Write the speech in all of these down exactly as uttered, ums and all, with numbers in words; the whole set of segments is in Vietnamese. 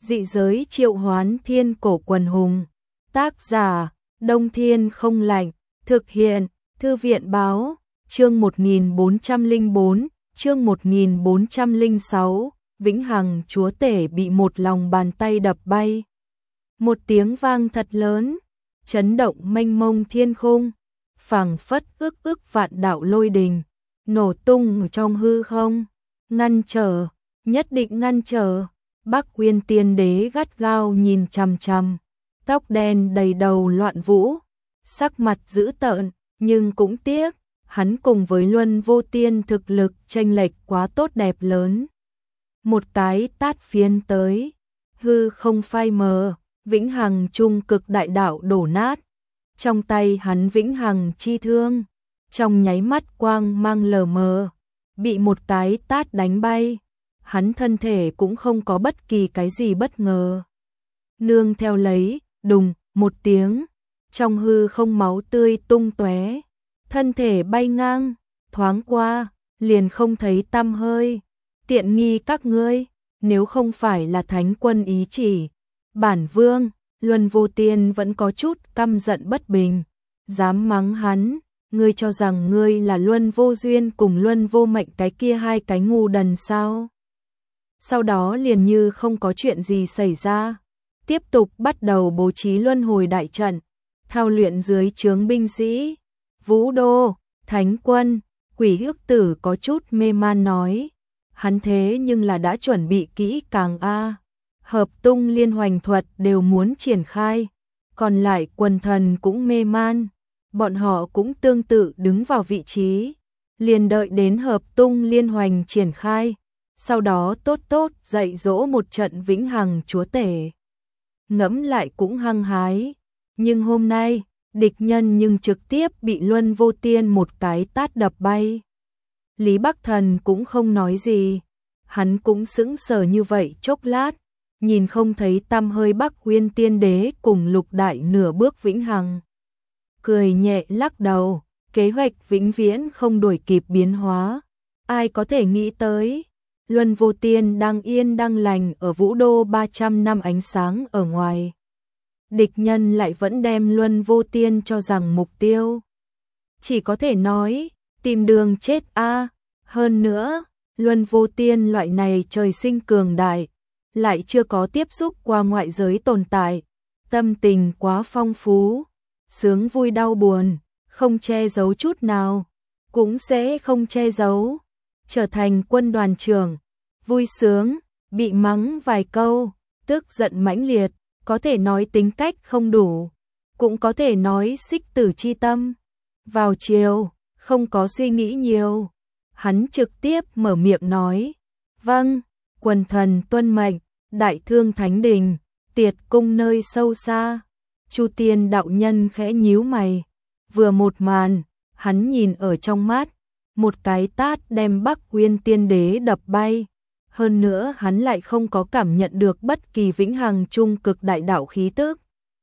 Dị giới triệu hoán thiên cổ quần hùng. Tác giả, Đông Thiên không lạnh. Thực hiện, Thư viện báo, chương một nghìn bốn trăm lẻ bốn, chương một nghìn bốn trăm lẻ sáu, Vĩnh Hằng chúa tể bị một lòng bàn tay đập bay. Một tiếng vang thật lớn, chấn động mênh mông thiên khung, phảng phất ức ức vạn đạo lôi đình, nổ tung trong hư không, ngăn trở, nhất định ngăn trở. Bắc Uyên Tiên Đế gắt gao nhìn chằm chằm, tóc đen đầy đầu loạn vũ, sắc mặt dữ tợn, nhưng cũng tiếc, hắn cùng với Luân Vô Tiên thực lực chênh lệch quá tốt đẹp lớn. Một cái tát phiến tới, hư không phai mờ, Vĩnh Hằng trung cực đại đạo đổ nát. Trong tay hắn Vĩnh Hằng chi thương, trong nháy mắt quang mang lờ mờ, bị một cái tát đánh bay. Hắn thân thể cũng không có bất kỳ cái gì bất ngờ. Nương theo lấy, đùng, một tiếng, trong hư không máu tươi tung tóe, thân thể bay ngang, thoáng qua, liền không thấy tăm hơi. Tiện nghi các ngươi, nếu không phải là thánh quân ý chỉ, bản vương, Luân Vô Tiên vẫn có chút căm giận bất bình, dám mắng hắn, ngươi cho rằng ngươi là Luân Vô Duyên cùng Luân Vô Mệnh cái kia hai cái ngu đần sao? Sau đó liền như không có chuyện gì xảy ra, tiếp tục bắt đầu bố trí luân hồi đại trận, thao luyện dưới trướng binh sĩ. Vũ Đô, Thánh Quân, Quỷ Ước Tử có chút mê man nói, hắn thế nhưng là đã chuẩn bị kỹ càng a, hợp tung liên hoành thuật đều muốn triển khai, còn lại quần thần cũng mê man, bọn họ cũng tương tự đứng vào vị trí, liền đợi đến hợp tung liên hoành triển khai. Sau đó tốt tốt dạy dỗ một trận Vĩnh Hằng chúa tể. Ngẫm lại cũng hăng hái, nhưng hôm nay, địch nhân nhưng trực tiếp bị Luân Vô Tiên một cái tát đập bay. Lý Bắc Thần cũng không nói gì, hắn cũng sững sờ như vậy chốc lát, nhìn không thấy tăm hơi Bắc Uyên Tiên Đế cùng lục đại nửa bước Vĩnh Hằng. Cười nhẹ lắc đầu, kế hoạch vĩnh viễn không đuổi kịp biến hóa, ai có thể nghĩ tới. Luân Vô Tiên đang yên đang lành ở Vũ Đô ba trăm năm ánh sáng ở ngoài. Địch nhân lại vẫn đem Luân Vô Tiên cho rằng mục tiêu. Chỉ có thể nói, tìm đường chết a. Hơn nữa, Luân Vô Tiên loại này trời sinh cường đại, lại chưa có tiếp xúc qua ngoại giới tồn tại. Tâm tình quá phong phú, sướng vui đau buồn, không che giấu chút nào, cũng sẽ không che giấu. Trở thành quân đoàn trưởng, vui sướng, bị mắng vài câu, tức giận mãnh liệt, có thể nói tính cách không đủ, cũng có thể nói xích tử chi tâm. Vào chiều, không có suy nghĩ nhiều, hắn trực tiếp mở miệng nói, vâng, quần thần tuân mệnh, Đại Thương Thánh Đình, Tiệt Cung nơi sâu xa. Chu Tiên đạo nhân khẽ nhíu mày, vừa một màn, hắn nhìn ở trong mắt. Một cái tát đem Bắc Uyên Tiên Đế đập bay, hơn nữa hắn lại không có cảm nhận được bất kỳ Vĩnh Hằng trung cực đại đạo khí tức.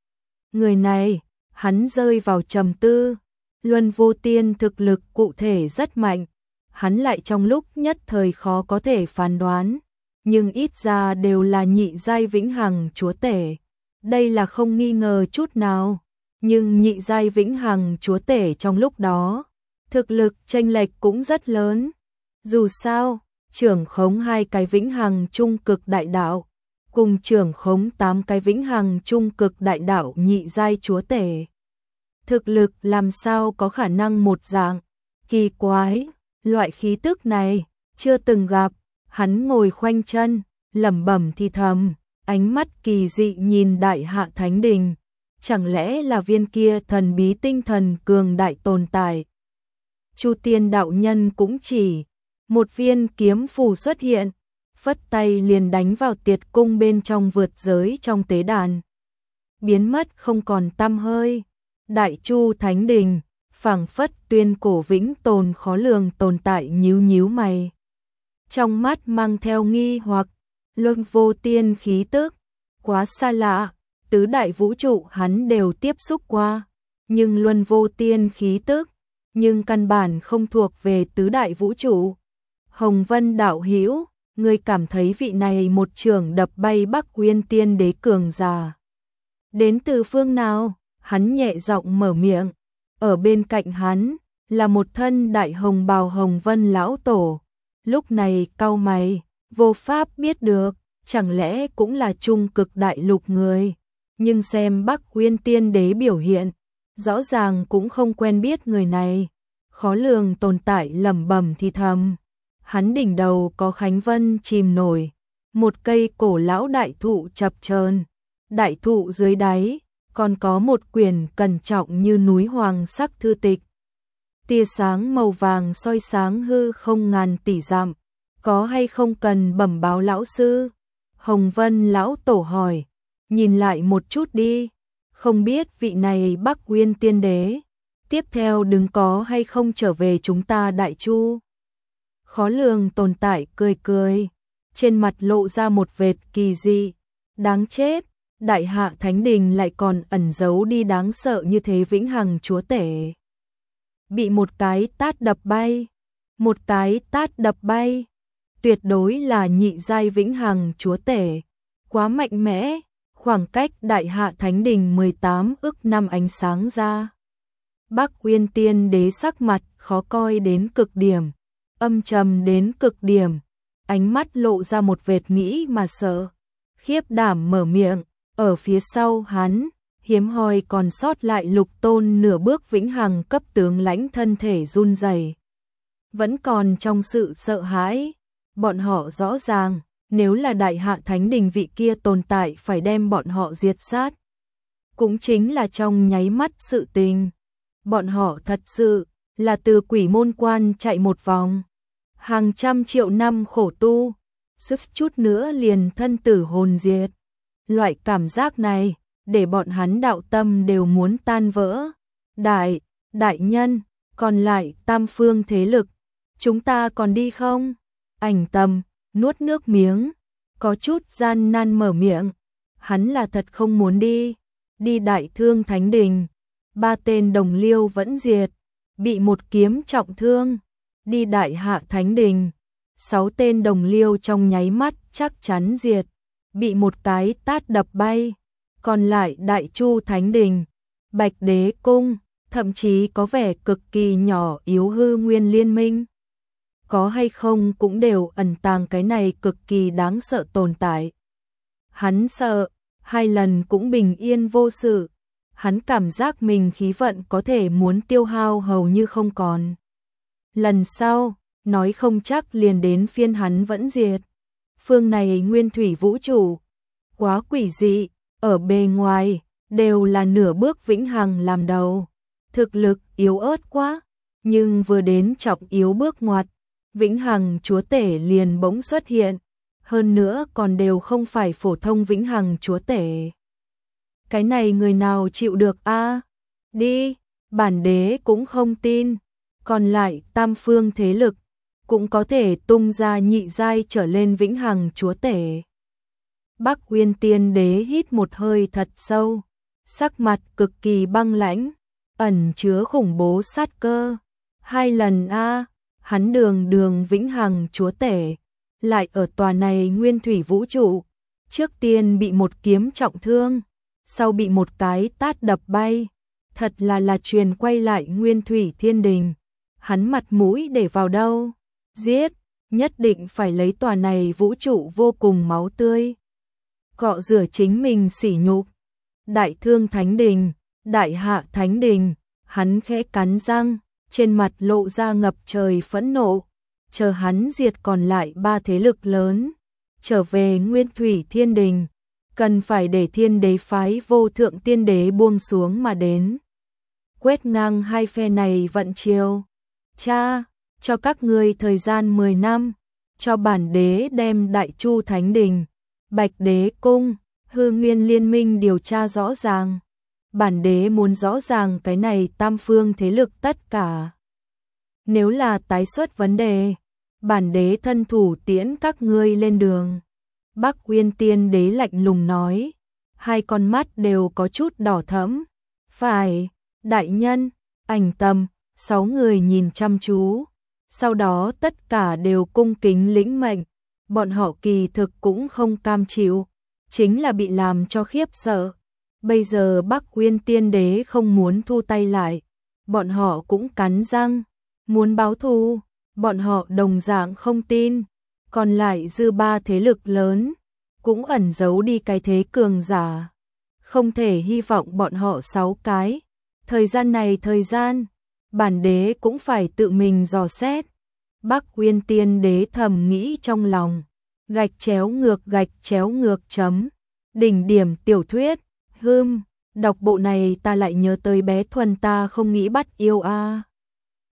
Người này, hắn rơi vào trầm tư, Luân Vô Tiên thực lực cụ thể rất mạnh, hắn lại trong lúc nhất thời khó có thể phán đoán, nhưng ít ra đều là nhị giai Vĩnh Hằng chúa tể, đây là không nghi ngờ chút nào, nhưng nhị giai Vĩnh Hằng chúa tể trong lúc đó thực lực chênh lệch cũng rất lớn. Dù sao, trưởng khống hai cái Vĩnh Hằng trung cực đại đạo, cùng trưởng khống tám cái Vĩnh Hằng trung cực đại đạo nhị giai chúa tể. Thực lực làm sao có khả năng một dạng, kỳ quái, loại khí tức này, chưa từng gặp. Hắn ngồi khoanh chân, lẩm bẩm thì thầm, ánh mắt kỳ dị nhìn Đại Hạ Thánh Đình. Chẳng lẽ là viên kia thần bí tinh thần cường đại tồn tại? Chu Tiên đạo nhân cũng chỉ, một viên kiếm phù xuất hiện, phất tay liền đánh vào Tiệt Cung bên trong vượt giới trong tế đàn. Biến mất không còn tăm hơi. Đại Chu Thánh Đình, phảng phất tuyên cổ vĩnh tồn khó lường tồn tại nhíu nhíu mày. Trong mắt mang theo nghi hoặc, Luân Vô Tiên khí tức, quá xa lạ, tứ đại vũ trụ hắn đều tiếp xúc qua, nhưng Luân Vô Tiên khí tức, nhưng căn bản không thuộc về tứ đại vũ trụ. Hồng Vân đạo hữu, ngươi cảm thấy vị này một trường đập bay Bắc Uyên Tiên Đế cường giả đến từ phương nào? Hắn nhẹ giọng mở miệng, ở bên cạnh hắn là một thân đại hồng bào Hồng Vân lão tổ, lúc này cau mày, vô pháp biết được, chẳng lẽ cũng là trung cực đại lục người, nhưng xem Bắc Uyên Tiên Đế biểu hiện, rõ ràng cũng không quen biết người này, khó lường tồn tại lẩm bẩm thì thầm. Hắn đỉnh đầu có khánh vân chìm nổi, một cây cổ lão đại thụ chập chờn, đại thụ dưới đáy còn có một quyển cẩn trọng như núi hoàng sắc thư tịch. Tia sáng màu vàng soi sáng hư không ngàn tỷ dặm, có hay không cần bẩm báo lão sư? Hồng Vân lão tổ hỏi, nhìn lại một chút đi, không biết vị này Bắc Uyên Tiên Đế, tiếp theo đừng có hay không trở về chúng ta Đại Chu. Khó lường tồn tại cười cười, trên mặt lộ ra một vệt kỳ dị, đáng chết, Đại Hạ Thánh Đình lại còn ẩn giấu đi đáng sợ như thế vĩnh hằng chúa tể. Bị một cái tát đập bay, một cái tát đập bay, tuyệt đối là nhị giai vĩnh hằng chúa tể, quá mạnh mẽ, khoảng cách Đại Hạ Thánh Đình mười tám ức năm ánh sáng ra. Bắc Uyên Tiên Đế sắc mặt khó coi đến cực điểm, âm trầm đến cực điểm, ánh mắt lộ ra một vệt nghĩ mà sợ, khiếp đảm mở miệng, ở phía sau hắn, hiếm hoi còn sót lại Lục Tôn nửa bước vĩnh hằng cấp tướng lãnh thân thể run rẩy, vẫn còn trong sự sợ hãi, bọn họ rõ ràng, nếu là Đại Hạ Thánh Đình vị kia tồn tại phải đem bọn họ diệt sát. Cũng chính là trong nháy mắt sự tình, bọn họ thật sự là từ quỷ môn quan chạy một vòng, hàng trăm triệu năm khổ tu, sức chút nữa liền thân tử hồn diệt. Loại cảm giác này, để bọn hắn đạo tâm đều muốn tan vỡ. Đại, đại nhân, còn lại tam phương thế lực, chúng ta còn đi không? Ảnh Tâm nuốt nước miếng, có chút gian nan mở miệng, hắn là thật không muốn đi, đi Đại Thương Thánh Đình, ba tên đồng liêu vẫn diệt, bị một kiếm trọng thương, đi Đại Hạ Thánh Đình, sáu tên đồng liêu trong nháy mắt chắc chắn diệt, bị một cái tát đập bay, còn lại Đại Chu Thánh Đình, Bạch Đế Cung, thậm chí có vẻ cực kỳ nhỏ yếu hư nguyên liên minh. Có hay không cũng đều ẩn tàng cái này cực kỳ đáng sợ tồn tại. Hắn sợ, hai lần cũng bình yên vô sự, hắn cảm giác mình khí vận có thể muốn tiêu hao hầu như không còn. Lần sau, nói không chắc liền đến phiên hắn vẫn diệt. Phương này nguyên thủy vũ trụ, quá quỷ dị, ở bề ngoài, đều là nửa bước vĩnh hằng làm đầu. Thực lực yếu ớt quá, nhưng vừa đến trọng yếu bước ngoặt, vĩnh hằng chúa tể liền bỗng xuất hiện, hơn nữa còn đều không phải phổ thông vĩnh hằng chúa tể. Cái này người nào chịu được a? À? Đi, bản đế cũng không tin, còn lại tam phương thế lực cũng có thể tung ra nhị giai trở lên vĩnh hằng chúa tể. Bắc Uyên Tiên Đế hít một hơi thật sâu, sắc mặt cực kỳ băng lãnh, ẩn chứa khủng bố sát cơ. Hai lần a, à, hắn đường đường vĩnh hằng chúa tể, lại ở tòa này nguyên thủy vũ trụ, trước tiên bị một kiếm trọng thương, sau bị một cái tát đập bay, thật là là truyền quay lại nguyên thủy thiên đình, hắn mặt mũi để vào đâu? Giết, nhất định phải lấy tòa này vũ trụ vô cùng máu tươi, cọ rửa chính mình sỉ nhục. Đại Thương Thánh Đình, Đại Hạ Thánh Đình, hắn khẽ cắn răng, trên mặt lộ ra ngập trời phẫn nộ, chờ hắn diệt còn lại ba thế lực lớn, trở về nguyên thủy thiên đình, cần phải để thiên đế phái vô thượng tiên đế buông xuống mà đến. Quét ngang hai phe này vận chiêu. Cha, cho các ngươi thời gian mười năm, cho bản đế đem Đại Chu Thánh Đình, Bạch Đế Cung, hư nguyên liên minh điều tra rõ ràng. Bản đế muốn rõ ràng cái này tam phương thế lực tất cả. Nếu là tái xuất vấn đề, bản đế thân thủ tiễn các ngươi lên đường. Bắc Uyên Tiên Đế lạnh lùng nói, hai con mắt đều có chút đỏ thẫm. Phải, đại nhân, Ảnh Tâm, sáu người nhìn chăm chú, sau đó tất cả đều cung kính lĩnh mệnh. bọn họ kỳ thực cũng không cam chịu, chính là bị làm cho khiếp sợ. Bây giờ Bắc Uyên Tiên Đế không muốn thu tay lại, bọn họ cũng cắn răng, muốn báo thù, bọn họ đồng dạng không tin. Còn lại dư ba thế lực lớn, cũng ẩn giấu đi cái thế cường giả. Không thể hy vọng bọn họ sáu cái. Thời gian này thời gian, bản đế cũng phải tự mình dò xét. Bắc Uyên Tiên Đế thầm nghĩ trong lòng, gạch chéo ngược gạch chéo ngược chấm. Đỉnh điểm tiểu thuyết, hưm, đọc bộ này ta lại nhớ tới bé Thuần ta không nghĩ bắt yêu a.